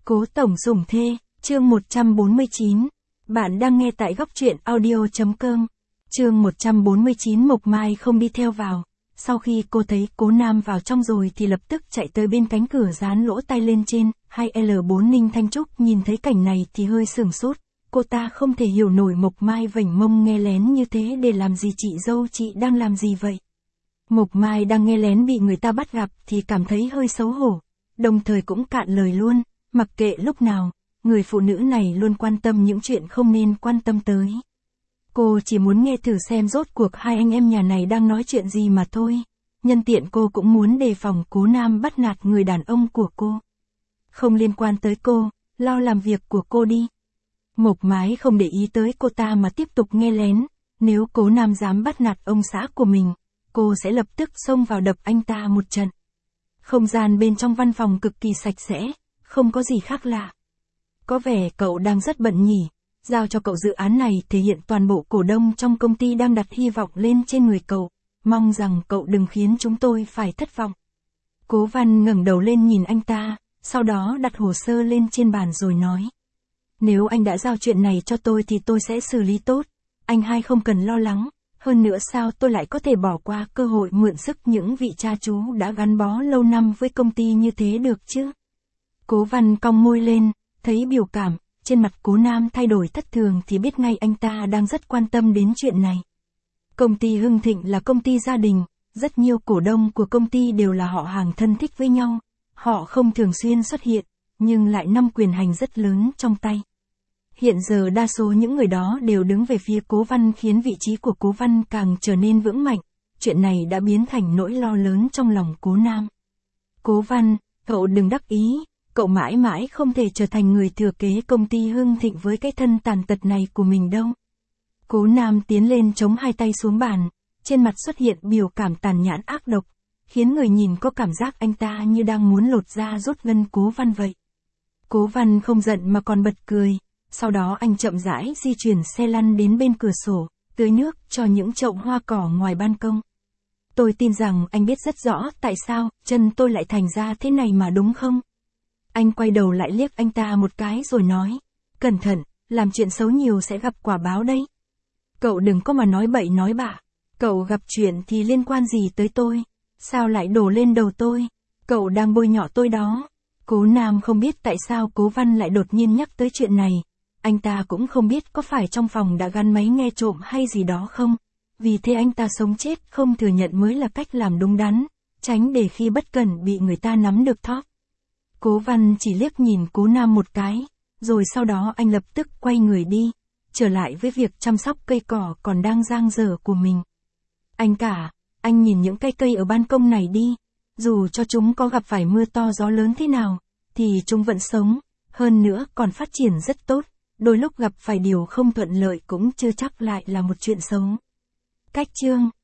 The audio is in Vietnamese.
Cố tổng dùng thê, chương 149. Bạn đang nghe tại góc truyện audio.com. Chương 149. Mộc Mai không đi theo vào. Sau khi cô thấy Cố Nam vào trong rồi thì lập tức chạy tới bên cánh cửa dán lỗ tai lên trên. 2L4 Ninh Thanh Trúc nhìn thấy cảnh này thì hơi sửng sốt. Cô ta không thể hiểu nổi Mộc Mai vểnh mông nghe lén như thế để làm gì. Chị dâu chị đang làm gì vậy? Mộc Mai đang nghe lén bị người ta bắt gặp thì cảm thấy hơi xấu hổ. Đồng thời cũng cạn lời luôn. Mặc kệ lúc nào, người phụ nữ này luôn quan tâm những chuyện không nên quan tâm tới. Cô chỉ muốn nghe thử xem rốt cuộc hai anh em nhà này đang nói chuyện gì mà thôi. Nhân tiện cô cũng muốn đề phòng Cố Nam bắt nạt người đàn ông của cô. Không liên quan tới cô, lo làm việc của cô đi. Mộc Mai không để ý tới cô ta mà tiếp tục nghe lén. Nếu Cố Nam dám bắt nạt ông xã của mình, cô sẽ lập tức xông vào đập anh ta một trận. Không gian bên trong văn phòng cực kỳ sạch sẽ. Không có gì khác lạ. Có vẻ cậu đang rất bận nhỉ. Giao cho cậu dự án này thể hiện toàn bộ cổ đông trong công ty đang đặt hy vọng lên trên người cậu. Mong rằng cậu đừng khiến chúng tôi phải thất vọng. Cố Văn ngẩng đầu lên nhìn anh ta, sau đó đặt hồ sơ lên trên bàn rồi nói. Nếu anh đã giao chuyện này cho tôi thì tôi sẽ xử lý tốt. Anh hai không cần lo lắng. Hơn nữa sao tôi lại có thể bỏ qua cơ hội mượn sức những vị cha chú đã gắn bó lâu năm với công ty như thế được chứ? Cố Văn cong môi lên, thấy biểu cảm trên mặt Cố Nam thay đổi thất thường thì biết ngay anh ta đang rất quan tâm đến chuyện này. Công ty Hưng Thịnh là công ty gia đình, rất nhiều cổ đông của công ty đều là họ hàng thân thích với nhau. Họ không thường xuyên xuất hiện, nhưng lại nắm quyền hành rất lớn trong tay. Hiện giờ đa số những người đó đều đứng về phía Cố Văn khiến vị trí của Cố Văn càng trở nên vững mạnh. Chuyện này đã biến thành nỗi lo lớn trong lòng Cố Nam. Cố Văn, cậu đừng đắc ý. Cậu mãi mãi không thể trở thành người thừa kế công ty Hưng Thịnh với cái thân tàn tật này của mình đâu. Cố Nam tiến lên chống hai tay xuống bàn, trên mặt xuất hiện biểu cảm tàn nhẫn ác độc, khiến người nhìn có cảm giác anh ta như đang muốn lột da rút gân Cố Văn vậy. Cố Văn không giận mà còn bật cười, sau đó anh chậm rãi di chuyển xe lăn đến bên cửa sổ, tưới nước cho những chậu hoa cỏ ngoài ban công. Tôi tin rằng anh biết rất rõ tại sao chân tôi lại thành ra thế này mà đúng không? Anh quay đầu lại liếc anh ta một cái rồi nói, cẩn thận, làm chuyện xấu nhiều sẽ gặp quả báo đấy. Cậu đừng có mà nói bậy nói bạ, cậu gặp chuyện thì liên quan gì tới tôi, sao lại đổ lên đầu tôi, cậu đang bôi nhọ tôi đó. Cố Nam không biết tại sao Cố Văn lại đột nhiên nhắc tới chuyện này, anh ta cũng không biết có phải trong phòng đã gắn máy nghe trộm hay gì đó không, vì thế anh ta sống chết không thừa nhận mới là cách làm đúng đắn, tránh để khi bất cẩn bị người ta nắm được thóp. Cố Văn chỉ liếc nhìn Cố Nam một cái, rồi sau đó anh lập tức quay người đi, trở lại với việc chăm sóc cây cỏ còn đang dang dở của mình. Anh nhìn những cây ở ban công này đi, dù cho chúng có gặp phải mưa to gió lớn thế nào, thì chúng vẫn sống, hơn nữa còn phát triển rất tốt, đôi lúc gặp phải điều không thuận lợi cũng chưa chắc lại là một chuyện xấu. Cách chương